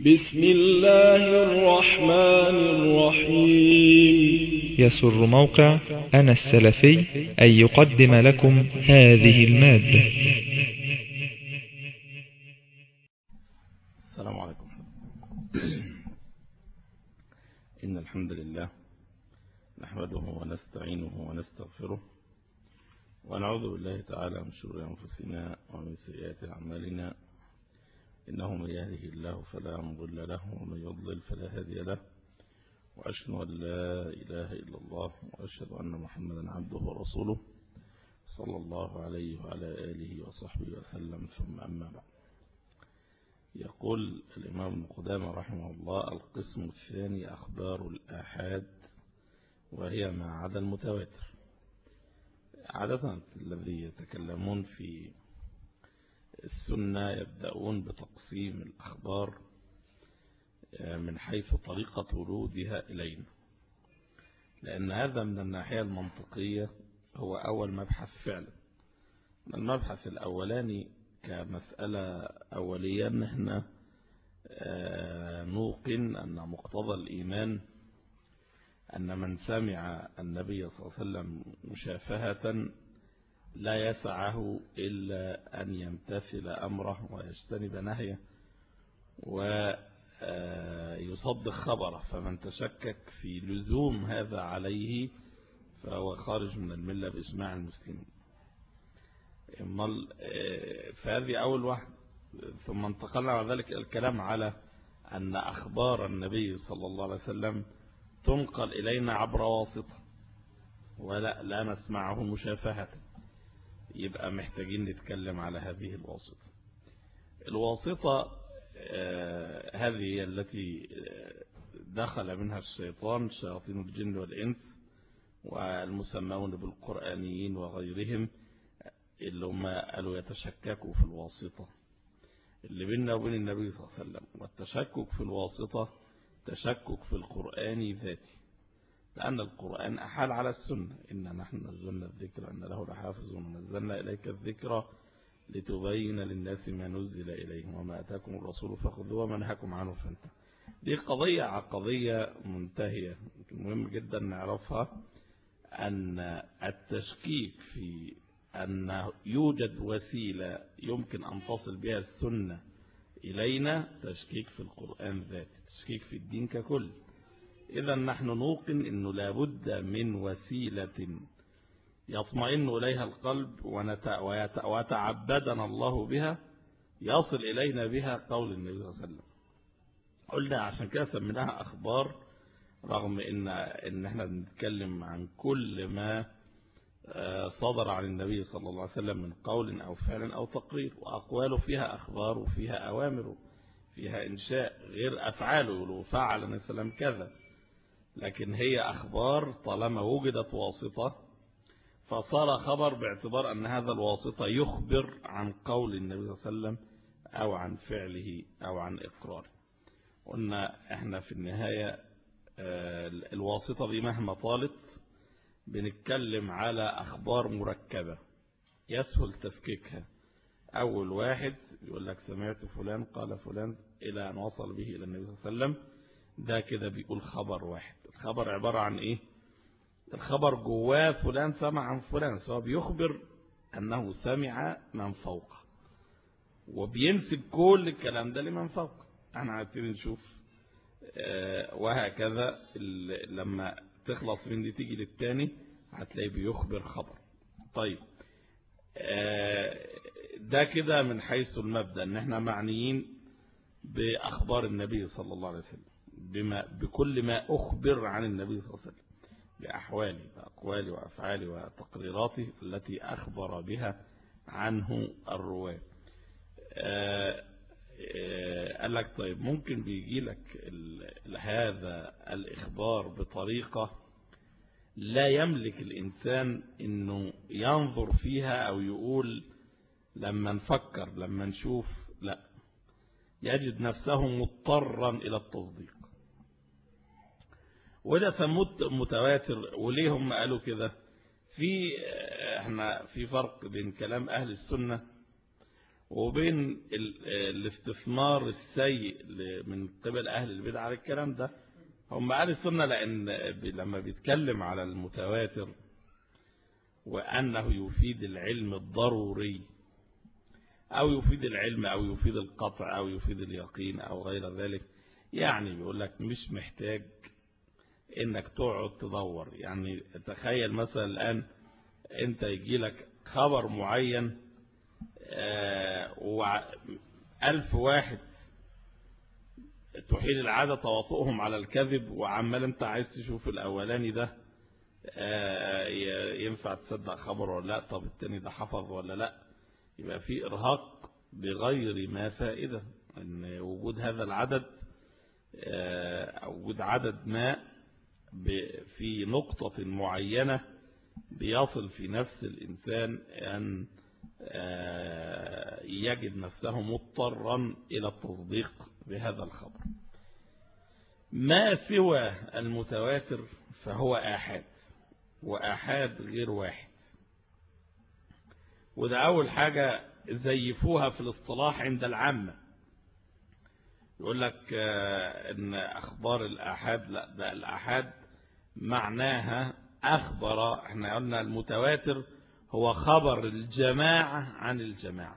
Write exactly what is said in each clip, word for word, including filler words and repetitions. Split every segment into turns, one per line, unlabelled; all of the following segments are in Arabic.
بسم الله الرحمن الرحيم.
يسر موقع أنا السلفي أن يقدم لكم هذه المادة.
السلام عليكم. إن الحمد لله نحمده ونستعينه ونستغفره ونعوذ بالله تعالى من شرور أنفسنا ومن سيئات أعمالنا، إنه من يهده الله فلا مضل له ومن يضلل فلا هادي له، وأشهد أن لا إله إلا الله وأشهد أن محمدا عبده ورسوله صلى الله عليه وعلى آله وصحبه وسلم، ثم أما بعد. يقول الإمام ابن قدامة رحمه الله: القسم الثاني أخبار الآحاد، وهي ما عدا المتواتر. عادة الذي يتكلمون في السنة يبدأون بتقسيم الأخبار من حيث طريقة ورودها إلينا، لأن هذا من الناحية المنطقية هو أول مبحث فعلا. المبحث الأولاني كمسألة أولية نحن نوقن أن مقتضى الإيمان أن من سمع النبي صلى الله عليه وسلم مشافهة لا يسعه إلا أن يمتثل أمره ويجتنب نهيه ويصدق خبره، فمن تشكك في لزوم هذا عليه فهو خارج من الملة بإجماع المسلمين. فهذه أول واحد. ثم انتقلنا على ذلك الكلام على أن أخبار النبي صلى الله عليه وسلم تنقل إلينا عبر واسطة ولا لا نسمعه مشافهة، يبقى محتاجين نتكلم على هذه الواسطة. الواسطة آه هذه هي التي دخل منها الشيطان، شياطين الجن والإنس والمسمون بالقرآنيين وغيرهم، اللي هم قالوا يتشككوا في الواسطة اللي بيننا وبين النبي صلى الله عليه وسلم. والتشكك في الواسطة تشكك في القرآن ذاته، لأن القرآن أحال على السنة: إن نحن نزلنا الذكر أن له لحافظ ونزلنا إليك الذكر لتبين للناس ما نزل إليهم وما أتاكم الرسول فخذوه وما نهاكم عنه فانتهوا. دي قضية عقدية منتهية مهم جدا نعرفها، أن التشكيك في أن يوجد وسيلة يمكن أن تصل بها السنة إلينا تشكيك في القرآن ذاته، تشكيك في الدين ككل. إذا نحن نوقن أنه لابد من وسيلة يطمئن إليها القلب ويتعبدنا الله بها يصل إلينا بها قول النبي صلى الله عليه وسلم. قلنا عشان كده سميناها أخبار، رغم إن, إن احنا بنتكلم عن كل ما صدر عن النبي صلى الله عليه وسلم من قول أو فعل أو تقرير، وأقواله فيها أخبار وفيها أوامر فيها إنشاء، غير أفعاله لو فعل النبي صلى الله عليه وسلم كذا، لكن هي أخبار طالما وجدت واسطة فصار خبر باعتبار أن هذا الواسطة يخبر عن قول النبي صلى الله عليه وسلم أو عن فعله أو عن إقراره. قلنا احنا في النهاية الواسطة دي مهما طالت بنتكلم على أخبار مركبة يسهل تفكيكها. أول واحد يقول لك سمعت فلان قال فلان إلى أن وصل به إلى النبي صلى الله عليه وسلم، ده كده بيقول خبر واحد. الخبر عبارة عن إيه؟ الخبر جواه فلان سمع عن فلان، سواء بيخبر أنه سمع من فوقه وبينسب كل الكلام ده لمن فوقه. احنا عايزين نشوف آه وهكذا لما تخلص من دي تيجي للتاني هتلاقي بيخبر خبر. طيب آه ده كده من حيث المبدأ ان احنا معنيين بأخبار النبي صلى الله عليه وسلم، بما بكل ما أخبر عن النبي صلى الله عليه وسلم، بأحواله وأقواله وأفعاله وتقريراته التي أخبر بها عنه الرواة. آه آه قال لك طيب ممكن بيجي لك هذا الإخبار بطريقة لا يملك الإنسان إنه ينظر فيها أو يقول لما نفكر لما نشوف، لا، يجد نفسه مضطرا إلى التصديق، وده سموه متواتر. وليه هم قالوا كده؟ في احنا في فرق بين كلام أهل السنة وبين الاستثمار السيء من قبل أهل البدع على الكلام ده. هم أهل السنة لأن لما بيتكلم على المتواتر وأنه يفيد العلم الضروري أو يفيد العلم أو يفيد القطع أو يفيد اليقين أو غير ذلك، يعني بيقول لك مش محتاج إنك تقعد تدور. يعني تخيل مثلا الآن أنت يجي لك خبر معين وألف واحد تحيل العادة تواطؤهم على الكذب، وعمال أنت عايز تشوف الأولاني ده ينفع تصدق خبر ولا لا، طب التاني ده حفظ ولا لا. يبقى في إرهاق بغير ما فائدة، أن وجود هذا العدد أو وجود عدد ما في نقطة معينة بيصل في نفس الإنسان أن يجد نفسه مضطرا إلى التصديق بهذا الخبر. ما سوى المتواتر فهو آحاد، وآحاد غير واحد. وده أول حاجة زيفوها في الاصطلاح عند العامة، يقول لك إن أخبار الآحاد، لا، ده الآحاد معناها أخبر. احنا قلنا المتواتر هو خبر الجماعة عن الجماعة،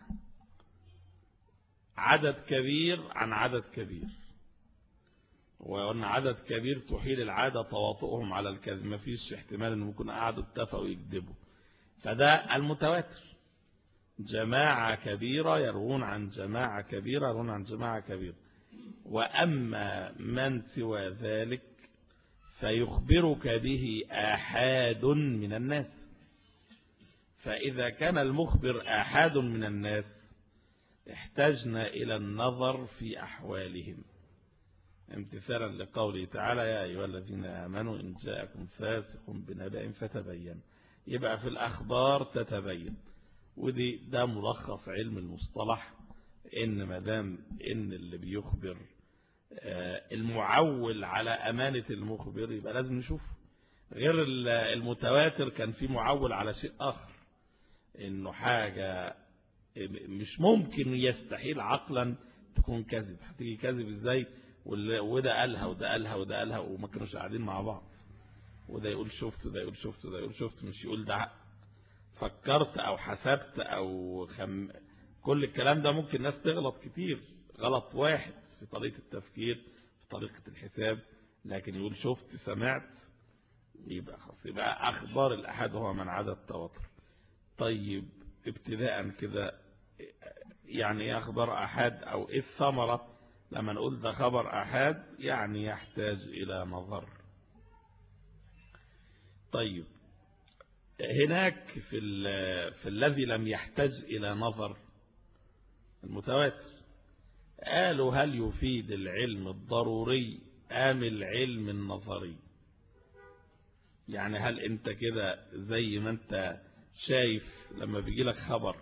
عدد كبير عن عدد كبير. وقلنا عدد كبير تحيل العادة تواطؤهم على الكذب، ما فيش احتمال ان ممكن قعدوا اتفقوا يكذبوا، فده المتواتر. جماعة كبيرة يروون عن جماعة كبيرة يروون عن جماعة كبيرة. وأما من سوى ذلك فيخبرك به آحاد من الناس. فإذا كان المخبر آحاد من الناس احتجنا إلى النظر في أحوالهم، امتثالا لقوله تعالى: يا أيها الذين آمنوا إن جاءكم فاسق بنبأ فتبين. يبقى في الأخبار تتبين، ودي ده ملخص علم المصطلح، إن مدام إن اللي بيخبر المعول على أمانة المخبر يبقى لازم نشوف. غير المتواتر كان في معول على شيء آخر، إنه حاجة مش ممكن يستحيل عقلا تكون كذب. هتيجي كذب إزاي؟ وده قالها وده قالها وده قالها وما كانوش قاعدين مع بعض، وده يقول شفت وده يقول شفت وده يقول شفت، مش يقول ده فكرت أو حسبت أو خم... كل الكلام ده ممكن ناس تغلط كتير، غلط واحد في طريقة التفكير في طريقة الحساب، لكن يقول شفت سمعت يبقى خلاص. يبقى أخبار الأحد هو من عدا التواتر. طيب ابتداء كده، يعني ايه أخبار أحد أو إيه الثمرة لما نقول ده خبر أحد؟ يعني يحتاج إلى نظر. طيب هناك في, في الذي لم يحتاج إلى نظر المتواتر قالوا هل يفيد العلم الضروري أم العلم النظري؟ يعني هل انت كده زي ما انت شايف لما بيجي لك خبر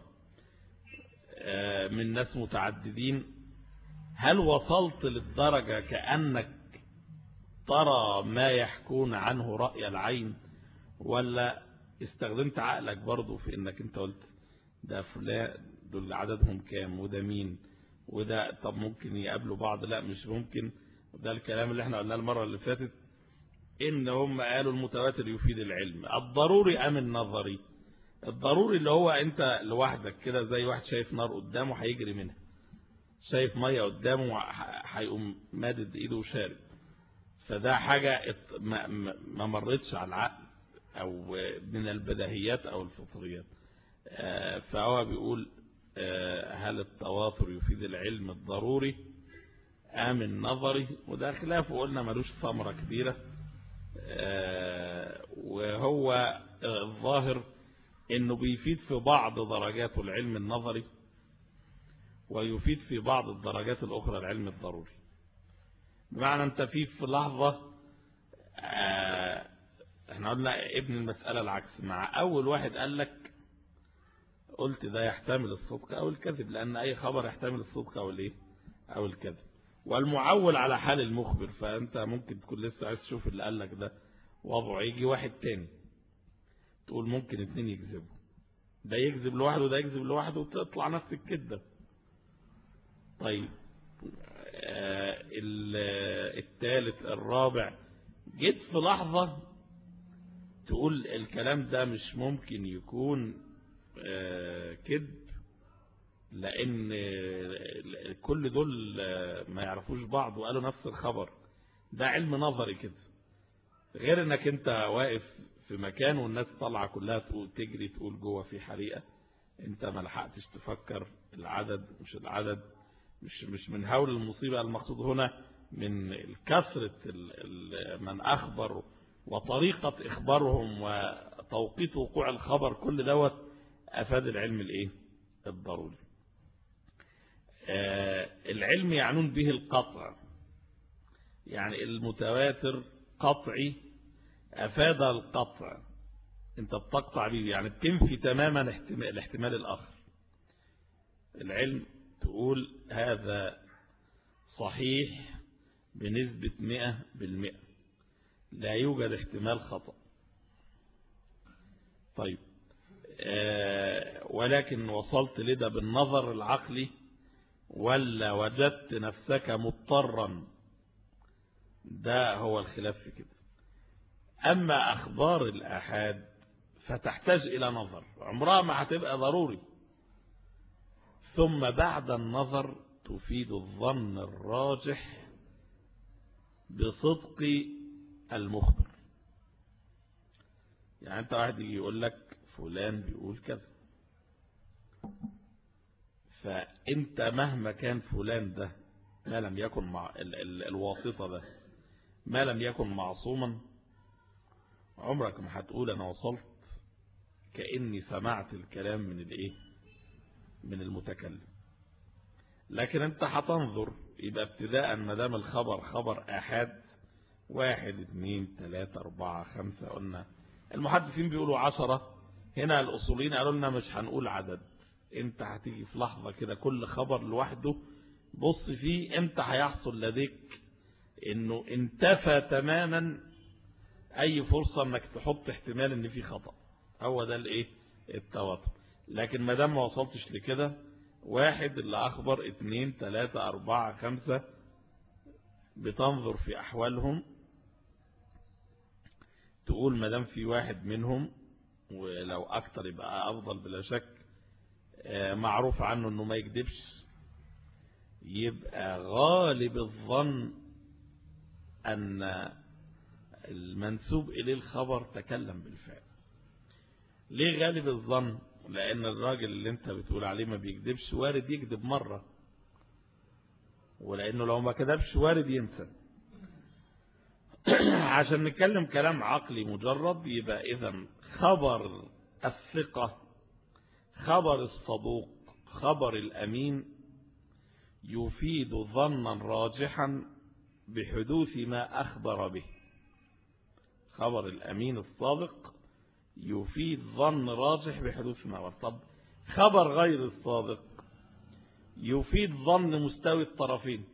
من ناس متعددين، هل وصلت للدرجة كأنك ترى ما يحكون عنه رأي العين، ولا استخدمت عقلك برضو في انك انت قلت ده فلان دول عددهم كام وده مين وده طب ممكن يقابلوا بعض؟ لا مش ممكن. ده الكلام اللي احنا قلناه المرة اللي فاتت، ان هم قالوا المتواتر يفيد العلم الضروري ام النظري. الضروري اللي هو انت لوحدك كده زي واحد شايف نار قدامه هيجري منها، شايف مية قدامه هيقوم مادد ايده وشارب، فده حاجة ما مرتش على العقل او من البديهيات او الفطريات. فهو بيقول هل التواتر يفيد العلم الضروري ام النظري؟ وده خلاف وقلنا ملوش ثمرة كبيرة. وهو الظاهر انه بيفيد في بعض درجات العلم النظري ويفيد في بعض الدرجات الاخرى العلم الضروري. بمعنى انت في في لحظة احنا قلنا ابن المسألة العكس، مع اول واحد قال لك قلت ده يحتمل الصدق او الكذب، لان اي خبر يحتمل الصدق او الايه او الكذب، والمعول على حال المخبر. فانت ممكن تكون لسه عايز تشوف اللي قال لك ده وضعه، يجي واحد تاني تقول ممكن اتنين يكذبوا، ده يكذب لوحده وده يكذب لوحده وتطلع نفس الكذبة. طيب آه الثالث الرابع، جيت في لحظة تقول الكلام ده مش ممكن يكون آه كذب، لأن كل دول ما يعرفوش بعض وقالوا نفس الخبر، ده علم نظري كده، غير انك انت واقف في مكان والناس طالعه كلها تقول تجري تقول جوه في حريقة، انت ما لحقتش تفكر العدد مش العدد، مش مش من هول المصيبة، المقصود هنا من كثرة من أخبر وطريقة إخبارهم وتوقيت وقوع الخبر، كل دوت أفاد العلم الإيه الضروري. آه العلم يعنون به القطع، يعني المتواتر قطعي أفاد القطع، انت بتقطع به يعني بتنفي تماما الاحتمال الآخر. العلم تقول هذا صحيح بنسبة مئة بالمئة، لا يوجد احتمال خطأ. طيب آه ولكن وصلت لده بالنظر العقلي ولا وجدت نفسك مضطرا، ده هو الخلاف في كده. أما أخبار الآحاد فتحتاج إلى نظر، عمرها ما هتبقى ضروري، ثم بعد النظر تفيد الظن الراجح بصدق المخبر. يعني أنت واحد يجي يقول لك فلان بيقول كذا، فأنت مهما كان فلان ده ما لم يكن مع ال ال الواسطة ده ما لم يكن معصوما، عمرك ما هتقول أنا وصلت كأني سمعت الكلام من الإيه من المتكلم. لكن أنت هتنظر، يبقى ابتداء ما دام الخبر خبر آحاد، واحد اثنين ثلاثة أربعة خمسة، قلنا المحدثين بيقولوا عشرة، هنا الأصولين قالوا لنا مش هنقول عدد. انت هتيجي في لحظة كده كل خبر لوحده بص فيه، امتى هيحصل لديك انه انتفى تماما اي فرصة انك تحط احتمال ان في خطأ، هو ده الايه التواتر. لكن ما دام ما وصلتش لكده، واحد اللي اخبر اثنين ثلاثة أربعة خمسة، بتنظر في احوالهم تقول ما دام في واحد منهم، ولو اكتر يبقى افضل بلا شك، معروف عنه انه ما يكذبش، يبقى غالب الظن ان المنسوب اليه الخبر تكلم بالفعل. ليه غالب الظن؟ لان الراجل اللي انت بتقول عليه ما بيكذبش وارد يكذب مرة، ولانه لو ما كذبش وارد ينسى. عشان نتكلم كلام عقلي مجرد، يبقى اذا خبر الثقة، خبر الصدوق، خبر الأمين يفيد ظنا راجحا بحدوث ما أخبر به. خبر الأمين الصادق يفيد ظن راجح بحدوث ما أخبر. طب خبر غير الصادق يفيد ظن مستوي الطرفين،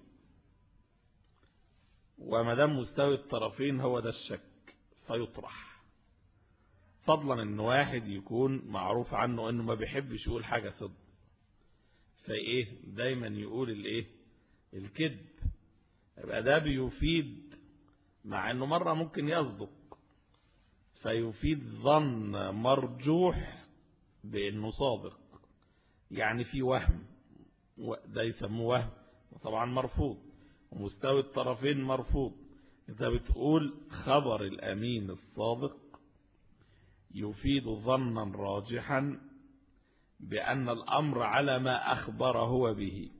وما دام مستوي الطرفين هو ده الشك فيطرح، فضلا ان واحد يكون معروف عنه انه ما بيحبش يقول حاجة صدق، فايه دايما يقول الايه الكذب، يبقى ده بيفيد، مع انه مرة ممكن يصدق، فيفيد ظن مرجوح بانه صادق، يعني في وهم، ده يسموه وهم، وطبعا مرفوض، ومستوى الطرفين مرفوض. انت بتقول خبر الامين الصادق يفيد ظنا راجحا بأن الأمر على ما أخبر هو به.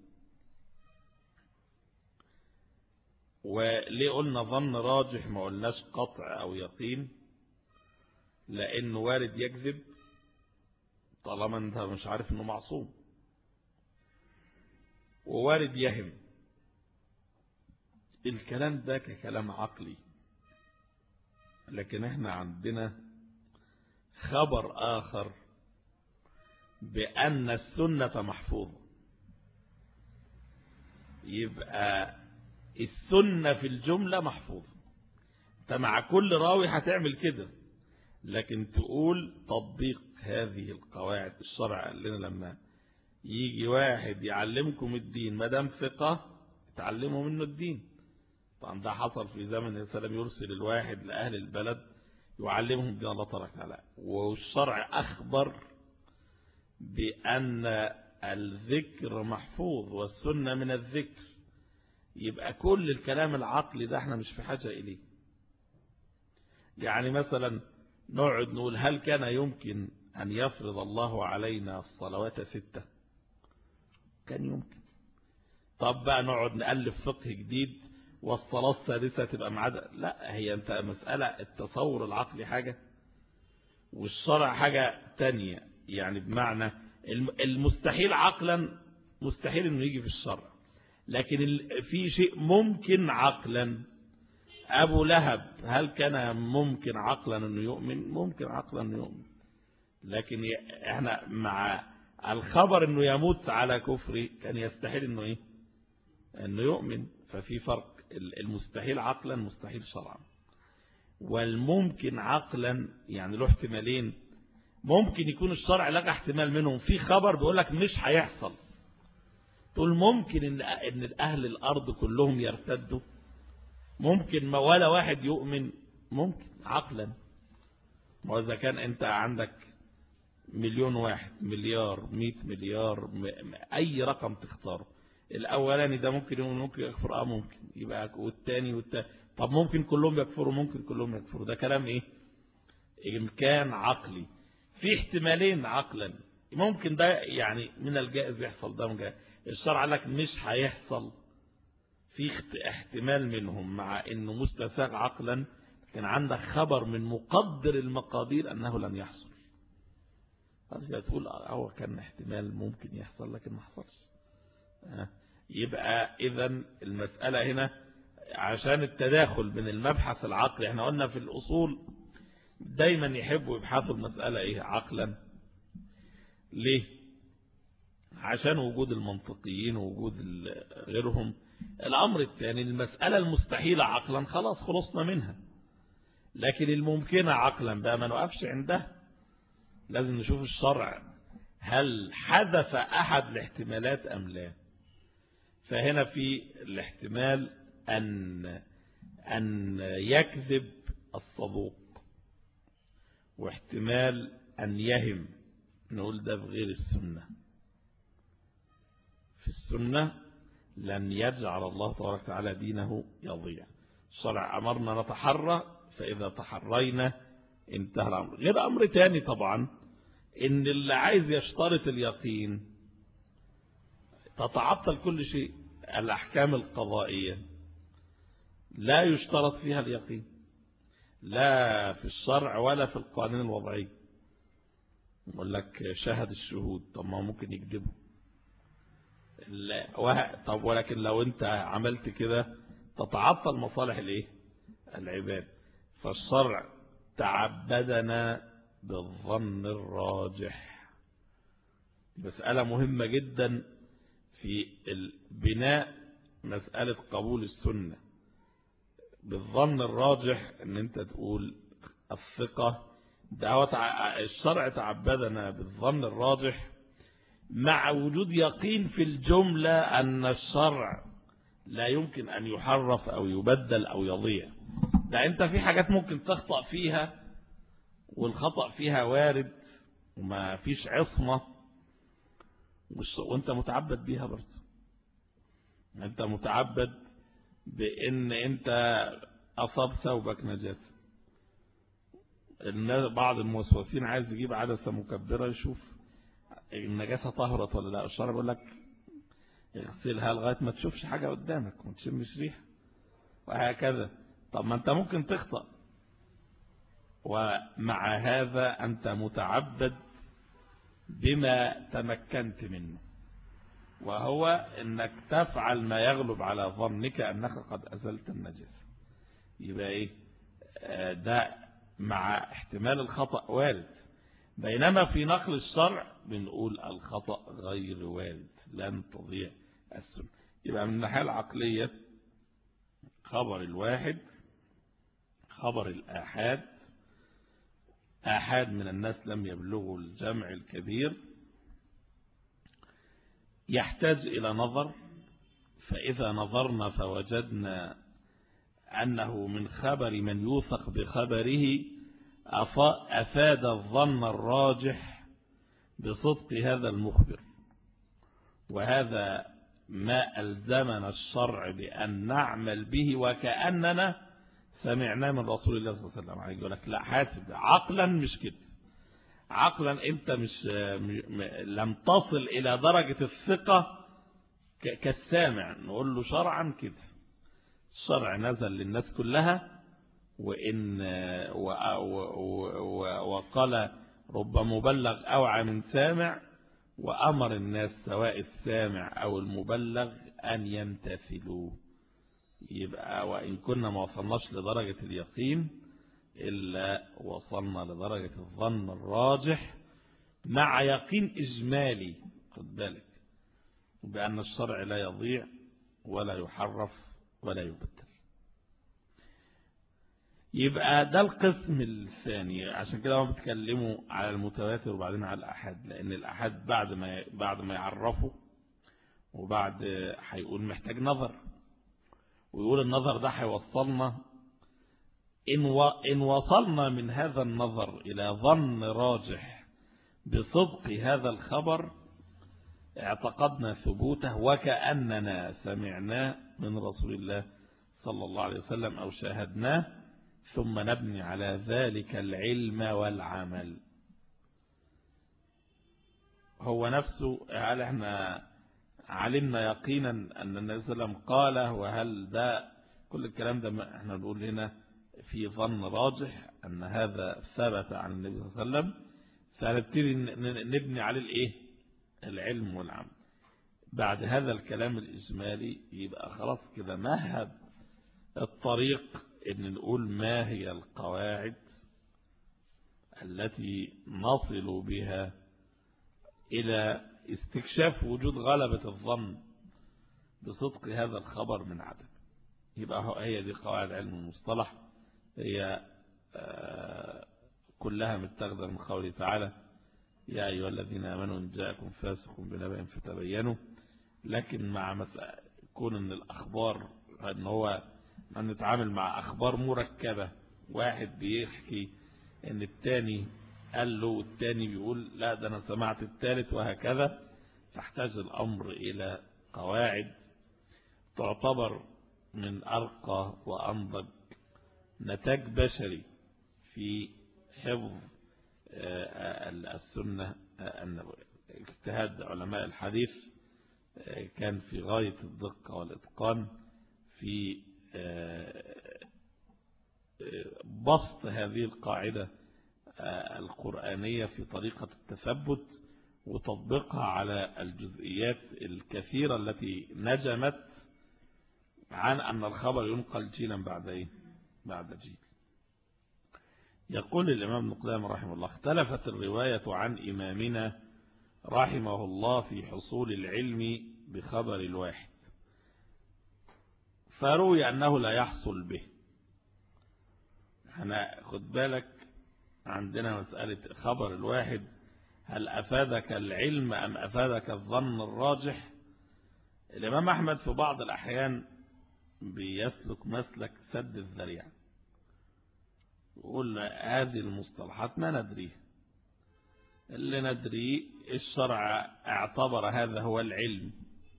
وليه قلنا ظن راجح ما قلناش قطع أو يقين؟ لأنه وارد يكذب طالما أنت مش عارف أنه معصوم، ووارد يهم. الكلام ده ككلام عقلي، لكن احنا عندنا خبر آخر بأن السنة محفوظة. يبقى السنة في الجملة محفوظة، انت مع كل راوي هتعمل كده، لكن تقول تطبيق هذه القواعد. الشرع قال لنا لما يجي واحد يعلمكم الدين ما دام ثقة تعلموا منه الدين. طبعا ده حصل في زمن السلام، يرسل الواحد لأهل البلد يعلمهم دين الله تبارك وتعالى، والشرع أخبر بأن الذكر محفوظ والسنة من الذكر. يبقى كل الكلام العقلي ده احنا مش في حاجة إليه. يعني مثلا نقعد نقول هل كان يمكن أن يفرض الله علينا الصلوات ستة؟ كان يمكن. طب بقى نقعد نألف فقه جديد والصلاة السادسة تبقى معادة؟ لا، هي انت مسألة التصور العقلي حاجة والشرع حاجة تانية. يعني بمعنى المستحيل عقلا مستحيل انه يجي في الشرع، لكن في شيء ممكن عقلا. أبو لهب هل كان ممكن عقلا انه يؤمن؟ ممكن عقلا انه يؤمن، لكن احنا مع الخبر انه يموت على كفره كان يستحيل انه ايه انه يؤمن. ففي فرق، المستحيل عقلا مستحيل شرعا، والممكن عقلا يعني له احتمالين. ممكن يكون الشرع لقى احتمال منهم، في خبر بيقول لك مش هيحصل، تقول ممكن ان ان اهل الارض كلهم يرتدوا، ممكن ما ولا واحد يؤمن، ممكن عقلا. واذا كان انت عندك مليون واحد، مليار، مئة مليار، اي رقم تختاره، الاولاني ده ممكن ممكن يكفر، اه ممكن يبقى، والثاني والثاني، طب ممكن كلهم يكفروا، ممكن كلهم يكفروا. ده كلام ايه؟ امكان عقلي. في احتمالين عقلا، ممكن ده يعني من الجائز يحصل، ده من الجائز. الشرع لك مش هيحصل، في احتمال منهم مع انه مستساغ عقلا، كان عندك خبر من مقدر المقادير انه لن يحصل. تقول هو كان احتمال ممكن يحصل لكن ما حصلش. يبقى اذا المسألة هنا عشان التداخل بين المبحث العقلي، احنا قلنا في الأصول دايما يحبوا يبحثوا المسألة ايه عقلا. ليه؟ عشان وجود المنطقيين ووجود غيرهم. الأمر الثاني المسألة المستحيلة عقلا خلاص خلصنا منها، لكن الممكنة عقلا بقى ما نوقفش عندها، لازم نشوف الشرع هل حدث أحد الاحتمالات أم لا. فهنا في الاحتمال أن أن يكذب الصدوق، واحتمال أن يهم، نقول ده بغير السنة. في السنة لن يجعل الله تبارك وتعالى دينه يضيع. الشرع أمرنا نتحرى، فإذا تحرينا انتهى الأمر. غير أمر تاني طبعا، إن اللي عايز يشترط اليقين تتعطل كل شيء. الأحكام القضائية لا يشترط فيها اليقين، لا في الشرع ولا في القوانين الوضعية. يقول لك شهد الشهود، طب ما ممكن يكذبوا. طب ولكن لو انت عملت كده تتعطل مصالح الايه العباد. فالشرع تعبدنا بالظن الراجح. مسألة مهمة جدا في البناء، مسألة قبول السنة بالظن الراجح. ان انت تقول الثقة ده الشرع تعبدنا بالظن الراجح، مع وجود يقين في الجملة أن الشرع لا يمكن أن يحرف أو يبدل أو يضيع. ده أنت في حاجات ممكن تخطأ فيها، والخطأ فيها وارد وما فيش عصمة، وانت متعبد بيها برضه. انت متعبد بان انت اصاب ثوبك نجاسة. بعض الموسوسين عايز يجيب عدسة مكبرة يشوف النجاسة طهرت ولا لا. الشرع بيقول لك اغسلها لغاية ما تشوفش حاجة قدامك وما تشمش ريحة، وهكذا. طب ما انت ممكن تخطأ، ومع هذا انت متعبد بما تمكنت منه، وهو انك تفعل ما يغلب على ظنك انك قد ازلت النجاسة. يبقى ايه ده؟ مع احتمال الخطأ وارد، بينما في نقل الشرع بنقول الخطأ غير وارد، لن تضيع السنة. يبقى من الناحية العقلية خبر الواحد، خبر الآحاد، آحاد من الناس لم يبلغوا الجمع الكبير، يحتاج إلى نظر، فإذا نظرنا فوجدنا أنه من خبر من يوثق بخبره أفاد الظن الراجح بصدق هذا المخبر، وهذا ما ألزمنا الشرع بأن نعمل به وكأننا سمعناه من رسول الله صلى الله عليه وسلم. يقول لك لا حاسب عقلا مش كده، عقلا انت مش لم تصل إلى درجة الثقة كالسامع. نقول له شرعا كده، الشرع نزل للناس كلها، وإن وقال رب مبلغ أوعى من سامع، وأمر الناس سواء السامع أو المبلغ أن يمتثلوا. يبقى وإن كنا ما وصلناش لدرجة اليقين إلا وصلنا لدرجة الظن الراجح مع يقين إجمالي. خد بالك بأن الشرع لا يضيع ولا يحرف ولا يبدل. يبقى ده القسم الثاني. عشان كده هم بيتكلموا على المتواتر وبعدين على الأحاد، لأن الأحاد بعد ما بعد ما يعرفوا وبعد هيقول محتاج نظر، ويقول النظر ده هيوصلنا إن إن وصلنا من هذا النظر إلى ظن راجح بصدق هذا الخبر اعتقدنا ثبوته وكأننا سمعناه من رسول الله صلى الله عليه وسلم أو شاهدناه، ثم نبني على ذلك العلم والعمل. هو نفسه هل احنا علمنا يقينا أن النبي صلى الله عليه وسلم قال، وهل ده كل الكلام ده احنا نقول هنا في ظن راجح أن هذا ثبت عن النبي صلى الله عليه وسلم، فنبتدي نبني عليه الايه العلم والعمل. بعد هذا الكلام الإجمالي يبقى خلاص كده مهد الطريق ان نقول ما هي القواعد التي نصل بها إلى استكشاف وجود غلبة الظن بصدق هذا الخبر من عدم. يبقى هي دي قواعد علم المصطلح، هي كلها متاخده من قوله تعالى يا أيها الذين آمنوا إن جاءكم فاسق بنبأ فتبينوا. لكن مع كون ان الأخبار ان هو أن نتعامل مع أخبار مركبة، واحد بيحكي ان التاني قال له والتاني بيقول لا ده أنا سمعت التالت وهكذا، تحتاج الأمر إلى قواعد تعتبر من أرقى وأنضج نتاج بشري في حفظ السنة النبوية. اجتهاد علماء الحديث كان في غاية الدقة والإتقان في بسط هذه القاعدة القرآنية في طريقة التثبت وتطبيقها على الجزئيات الكثيرة التي نجمت عن أن الخبر ينقل جيلا بعد إيه؟ بعد جيل. يقول الإمام ابن قدامة رحمه الله اختلفت الرواية عن إمامنا رحمه الله في حصول العلم بخبر الواحد، فروي أنه لا يحصل به. احنا خد بالك عندنا مسألة خبر الواحد، هل أفادك العلم أم أفادك الظن الراجح؟ الإمام أحمد في بعض الأحيان بيسلك مسلك سد الذريعة، يقول هذه المصطلحات ما ندريه، اللي ندريه الشرع اعتبر هذا هو العلم،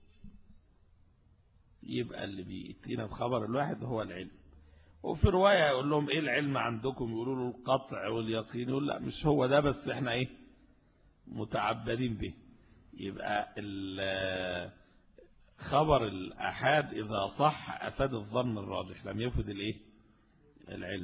يبقى اللي بيأتينا بخبر الواحد هو العلم. وفي رواية يقول لهم ايه العلم عندكم، يقولوا له القطع واليقين، يقول لا مش هو ده، بس احنا ايه متعبدين به. يبقى خبر الأحاد إذا صح أفاد الظن الراجح، لم يفد الايه العلم،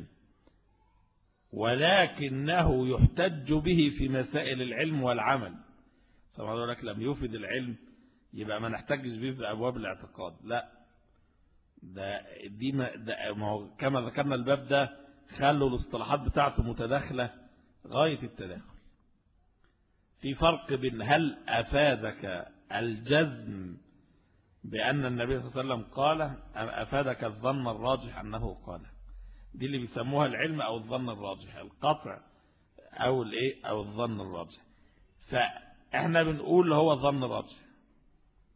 ولكنه يحتج به في مسائل العلم والعمل. سمع يقول لك لم يفد العلم يبقى ما نحتجش به في أبواب الاعتقاد، لا ده دي ما, ده ما هو كما ذكرنا الباب ده خلوا الاصطلاحات بتاعته متداخلة غاية التداخل. في فرق بين هل أفادك الجزم بأن النبي صلى الله عليه وسلم قال أم أفادك الظن الراجح أنه قال، دي اللي بيسموها العلم أو الظن الراجح، القطع أو الإيه أو الظن الراجح. فإحنا بنقول هو الظن الراجح،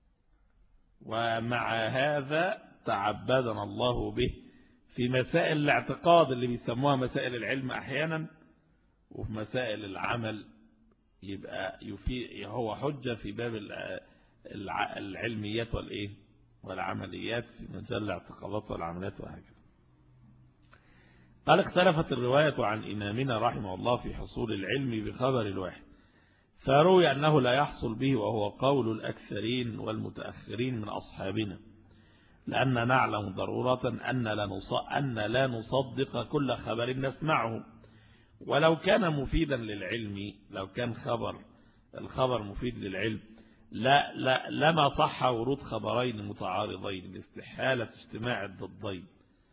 ومع هذا تعبدنا الله به في مسائل الاعتقاد اللي بيسموها مسائل العلم أحيانا، وفي مسائل العمل يبقى يفي هو حجة في باب العلميات والإيه والعمليات في مجال الاعتقادات والعمليات وهكذا. قال اختلفت الرواية عن إمامنا رحمه الله في حصول العلم بخبر الواحد، فروي أنه لا يحصل به، وهو قول الأكثرين والمتأخرين من أصحابنا، لأن نعلم ضرورة أن لا نصدق كل خبر نسمعه، ولو كان مفيدا للعلم، لو كان خبر الخبر مفيد للعلم لا لا لما صح ورود خبرين متعارضين لاستحالة اجتماع الضدين.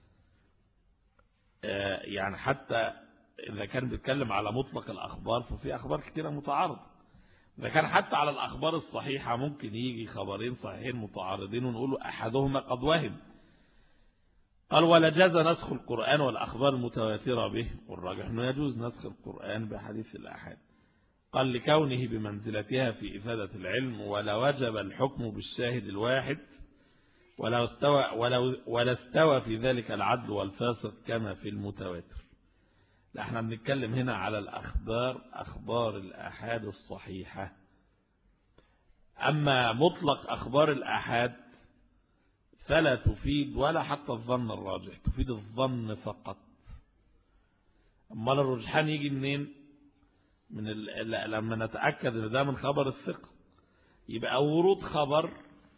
يعني حتى إذا كان بيتكلم على مطلق الأخبار ففي أخبار كثيرة متعارضة، إذا كان حتى على الأخبار الصحيحة ممكن يجي خبرين صحيحين متعارضين ونقول أحدهما قد وهم. قال ولا جاز نسخ القرآن والأخبار المتواترة به، والراجح أنه يجوز نسخ القرآن بحديث الآحاد. قال لكونه بمنزلتها في إفادة العلم، ولا وجب الحكم بالشاهد الواحد، ولو استوى, ولو ولا استوى في ذلك العدل والفاسق كما في المتواتر. احنا بنتكلم هنا على الأخبار، أخبار الآحاد الصحيحة. أما مطلق أخبار الآحاد فلا تفيد ولا حتى الظن الراجح، تفيد الظن فقط. أما الرجحان يجي منين؟ من لما نتأكد ان ده من خبر الثقة، يبقى ورود خبر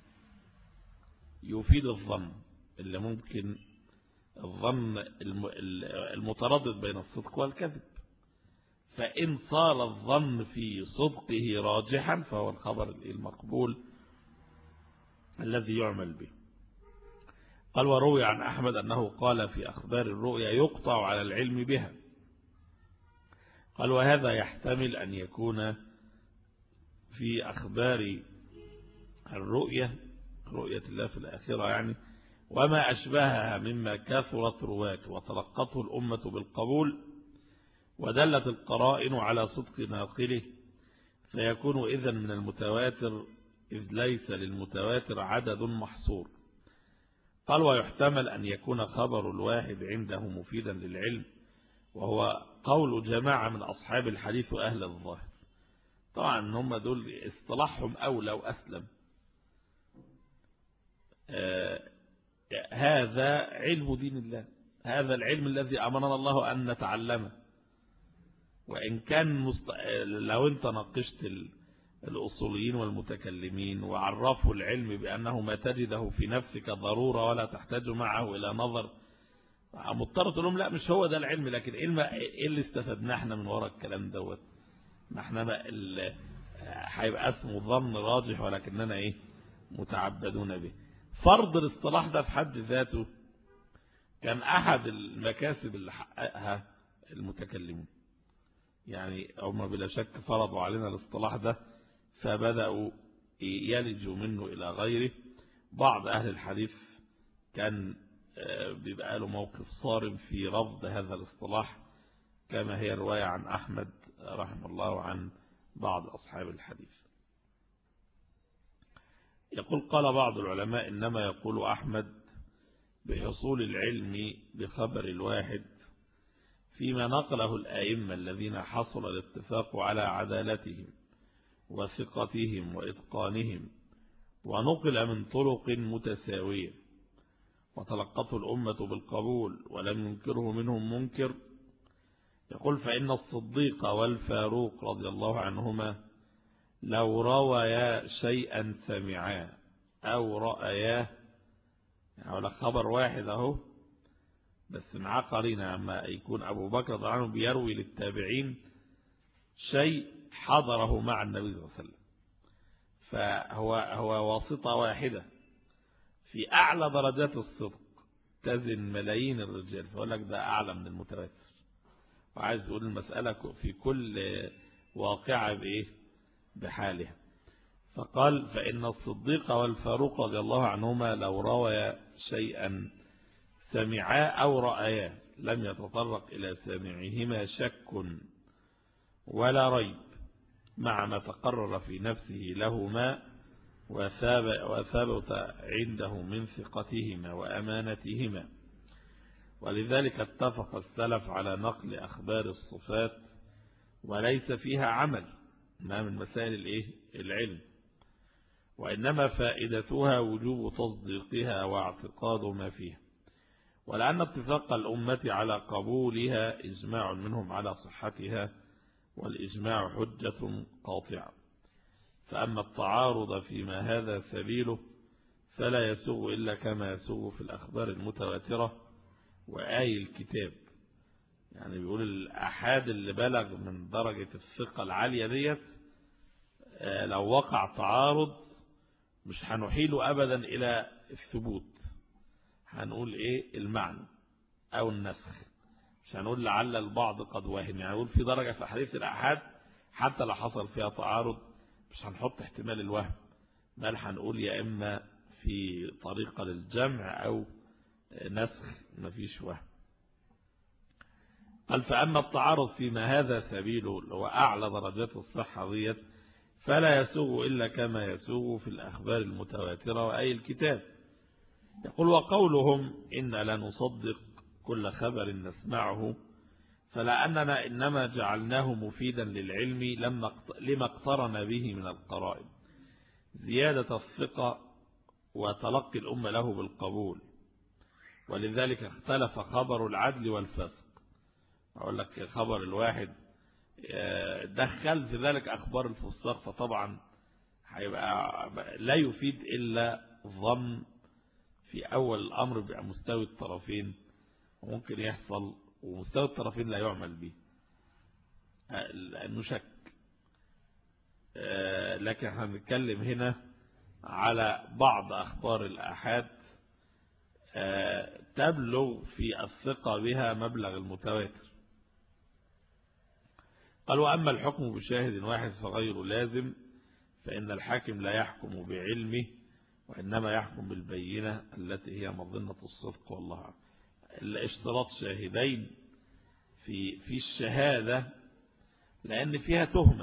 يفيد الظن اللي ممكن الظن المتردد بين الصدق والكذب، فإن صار الظن في صدقه راجحا فهو الخبر المقبول الذي يعمل به. قال وروي عن أحمد أنه قال في أخبار الرؤيا يقطع على العلم بها. قال وهذا يحتمل أن يكون في أخبار الرؤيا، رؤية الله في الآخرة يعني، وما أشبهها مما كثرت رواته وتلقته الأمة بالقبول ودلت القرائن على صدق ناقله، فيكون إذن من المتواتر، إذ ليس للمتواتر عدد محصور. قال ويحتمل أن يكون خبر الواحد عنده مفيدا للعلم، وهو قول جماعة من أصحاب الحديث وأهل الظاهر. طبعا هم دول اصطلاحهم أولى وأسلم. آه هذا علم دين الله، هذا العلم الذي أمرنا الله أن نتعلمه. وإن كان مست... لو انت ناقشت الأصوليين والمتكلمين وعرفوا العلم بأنه ما تجده في نفسك ضرورة ولا تحتاج معه إلى نظر، مضطر تقول لهم لا مش هو ده العلم، لكن ايه اللي استفدناه احنا من وراء الكلام دوت؟ ما احنا هيبقى اسمه ظن راجح ولكننا ايه متعبدون به. فرض الاصطلاح ده في حد ذاته كان احد المكاسب اللي حققها المتكلمين، يعني هم بلا شك فرضوا علينا الاصطلاح ده فبدأوا يلجوا منه إلى غيره. بعض أهل الحديث كان بيبقى له موقف صارم في رفض هذا الاصطلاح، كما هي رواية عن أحمد رحمه الله وعن بعض أصحاب الحديث. يقول قال بعض العلماء إنما يقول أحمد بحصول العلم بخبر الواحد فيما نقله الآئمة الذين حصل الاتفاق على عدالتهم وثقتهم وإتقانهم، ونقل من طرق متساوية وتلقته الأمة بالقبول ولم ينكره منهم منكر. يقول فإن الصديق والفاروق رضي الله عنهما لو روايا شيئا سمعا أو رأياه، يعني خبر واحد أهو بس مع قرينة، عما يكون أبو بكر رضي الله عنه بيروي للتابعين شيء حضره مع النبي صلى الله عليه وسلم، فهو هو واسطة واحدة في أعلى درجات الصدق تزن ملايين الرجال، فأقول لك ده أعلى من المتواتر. وعايز أقول المسألة في كل واقعة بإيه بحالها. فقال فإن الصديق والفاروق رضي الله عنهما لو روى شيئا سمعا أو رأيا لم يتطرق إلى سامعهما شك ولا ريب، مع ما تقرر في نفسه لهما وثبت عنده من ثقتهما وأمانتهما. ولذلك اتفق السلف على نقل أخبار الصفات وليس فيها عمل، ما من مسائل الإيه؟ العلم، وإنما فائدتها وجوب تصديقها واعتقاد ما فيها. ولأن اتفاق الأمة على قبولها إجماع منهم على صحتها، والإجماع حجة قاطعة. فأما التعارض فيما هذا سبيله فلا يسوغ إلا كما يسوغ في الأخبار المتواترة وآي الكتاب. يعني بيقول الأحاد اللي بلغ من درجة الثقة العالية ديت لو وقع تعارض مش هنحيله أبدا إلى الثبوت، هنقول إيه؟ المعنى أو النسخ. مش هنقول لعل البعض قد واهم، يعني نقول في درجة في أحاديث الأحاد حتى لو حصل فيها تعارض مش هنحط احتمال الوهم، بل هنقول يا إما في طريقة للجمع أو نسخ مفيش وهم. قال فأما التعارض فيما هذا سبيله هو أعلى درجات الصحة ديت فلا يسوغ إلا كما يسوغ في الأخبار المتواترة وأي الكتاب. يقول وقولهم إن لا نصدق كل خبر نسمعه فلأننا إنما جعلناه مفيدا للعلم لما اقترن به من القرائن زيادة الثقة وتلقي الأمة له بالقبول. ولذلك اختلف خبر العدل والفسق. أقول لك خبر الواحد دخل في ذلك أخبار الفساق، فطبعا هيبقى لا يفيد إلا ظن في أول الأمر بمستوى الطرفين، وممكن يحصل ومستوى الطرفين لا يعمل به لأنه شك. لكن هنتكلم هنا على بعض أخبار الآحاد تبلغ في الثقة بها مبلغ المتواتر. قال وأما الحكم بشاهد واحد فغير لازم، فإن الحاكم لا يحكم بعلمه وإنما يحكم بالبينة التي هي مظنة الصدق والله أعلم. الاشتراط شاهدين في في الشهادة لأن فيها تهمة،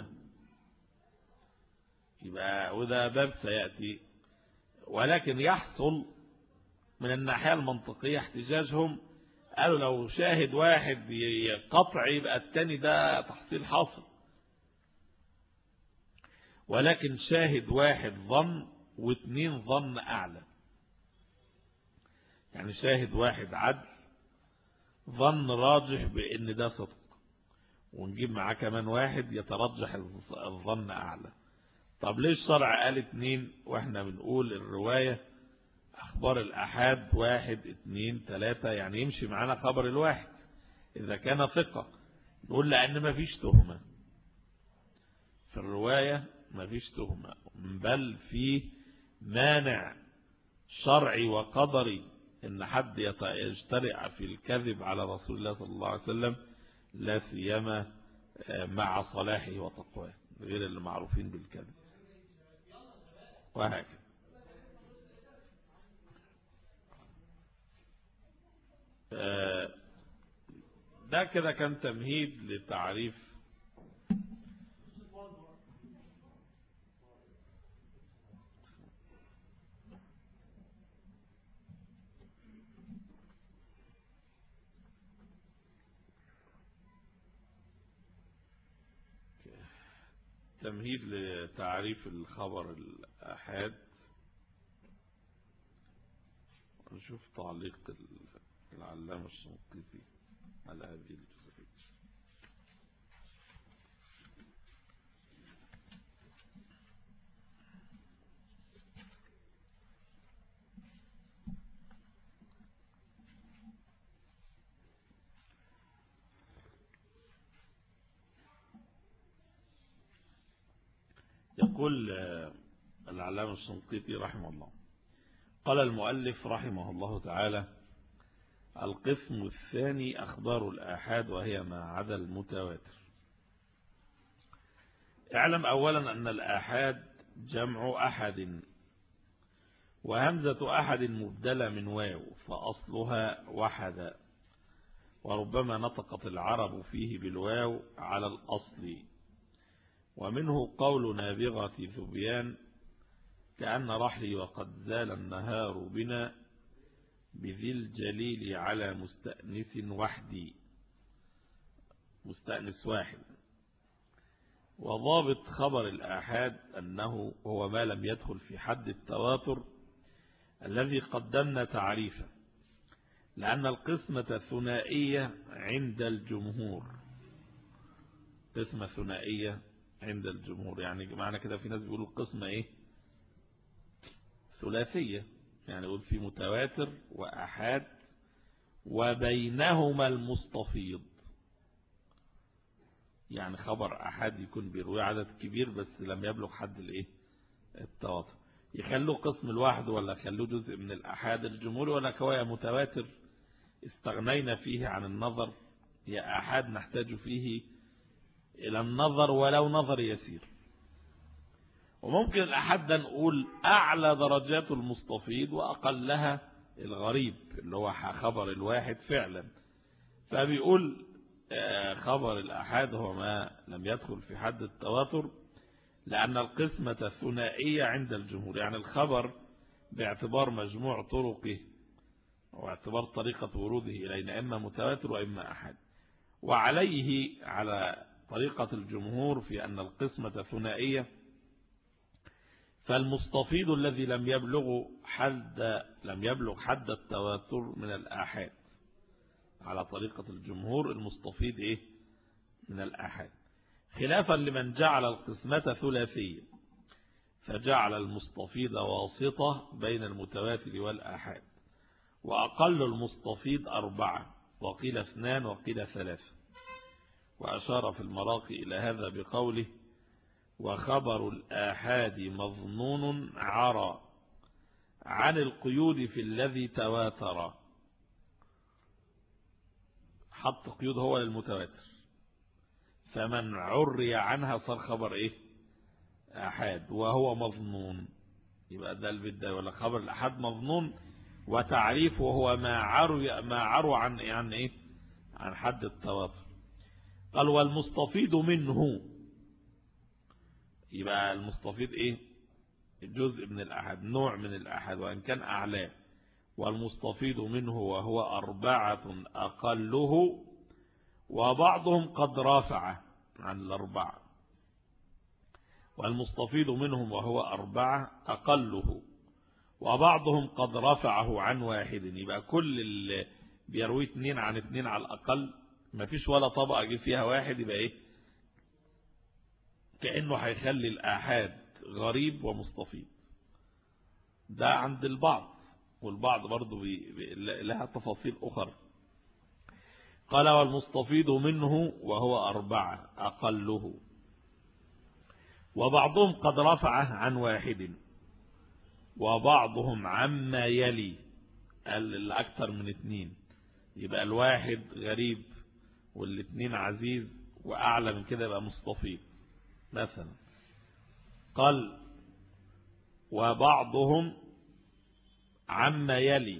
يبقى وده باب سيأتي. ولكن يحصل من الناحية المنطقية احتجاجهم، قالوا لو شاهد واحد قطع يبقى التاني ده تحصيل حاصل، ولكن شاهد واحد ظن واثنين ظن أعلى. يعني شاهد واحد عدل ظن راجح بأن ده صدق، ونجيب معاه كمان واحد يترجح الظن أعلى. طب ليش الشرع قال اثنين واحنا بنقول الرواية أخبار الأحاد واحد اثنين ثلاثة، يعني يمشي معانا خبر الواحد إذا كان ثقة. نقول لأن ما فيش تهمة في الرواية، ما فيش تهمة، بل في مانع شرعي وقدري إن حد يجترئ في الكذب على رسول الله صلى الله عليه وسلم، لا سيما مع صلاحه وتقواه غير اللي معروفين بالكذب وهكذا. ده كده كان تمهيد لتعريف تمهيد لتعريف الخبر الآحاد. نشوف تعليق العلامة الشنقيطي على هذه الجزئية. يقول العلامة الشنقيطي رحمه الله: قال المؤلف رحمه الله تعالى: القسم الثاني أخبار الآحاد وهي ما عدا المتواتر. اعلم أولا أن الآحاد جمع أحد، وهمزة أحد مبدلة من واو فأصلها وحد، وربما نطقت العرب فيه بالواو على الأصل. ومنه قول نابغة ثبيان: كأن رحلي وقد زال النهار بنا بذي الجليل على مستأنس وحدي، مستأنس واحد. وضابط خبر الآحاد أنه هو ما لم يدخل في حد التواتر الذي قدمنا تعريفه، لأن القسمة ثنائية عند الجمهور. قسمة ثنائية عند الجمهور يعني معنى كده في ناس بيقولوا القسمة ايه ثلاثية، يعني يقول في متواتر وآحاد وبينهما المستفيض، يعني خبر آحاد يكون بيروي عدد كبير بس لم يبلغ حد الايه التواتر، يخلوه قسم الواحد ولا يخلوه جزء من الآحاد الجمهوري، ولا كوايا متواتر استغنينا فيه عن النظر، يا آحاد نحتاج فيه إلى النظر ولو نظر يسير. وممكن الآحاد ده نقول أعلى درجات المستفيض وأقلها الغريب اللي هو خبر الواحد فعلا، فبيقول خبر الآحاد هو ما لم يدخل في حد التواتر لأن القسمة ثنائية عند الجمهور، يعني الخبر باعتبار مجموع طرقه واعتبار طريقة وروده إلينا إما متواتر وإما آحاد. وعليه على طريقة الجمهور في أن القسمة ثنائية، فالمستفيض الذي لم يبلغ حد لم يبلغ حد التواتر من الآحاد على طريقة الجمهور المستفيض إيه من الآحاد، خلافا لمن جعل القسمة ثلاثية فجعل المستفيض واسطة بين المتواتر والآحاد، وأقل المستفيض أربعة وقيل اثنان وقيل ثلاثة. وأشار في المراقي إلى هذا بقوله وخبر الآحاد مظنون عرى عن القيود في الذي تواتر، حط قيود هو للمتواتر، فمن عري عنها صار خبر ايه آحاد وهو مظنون، يبقى ده البداية ولا خبر الآحاد مظنون، وتعريفه هو ما عروا ما عروا عن يعني ايه عن حد التواتر. قال والمستفيض منه، يبقى المستفيض ايه جزء من الآحاد نوع من الآحاد وان كان اعلاه، والمستفيض منه وهو أربعة أقله وبعضهم قد رافع عن الأربعة، والمستفيض منهم وهو أربعة أقله وبعضهم قد رفعه عن واحد، يبقى كل اللي بيروي اتنين عن اتنين على الأقل ما فيش ولا طبقة جه فيها واحد، يبقى ايه كأنه هيخلي الآحاد غريب ومستفيض. ده عند البعض، والبعض برضو لها تفاصيل أخرى. قال والمستفيض منه وهو أربعة أقله وبعضهم قد رفع عن واحد وبعضهم عما يلي الأكثر من اثنين، يبقى الواحد غريب والاثنين عزيز وأعلى من كده يبقى مستفيض مثلا. قال وبعضهم عما يلي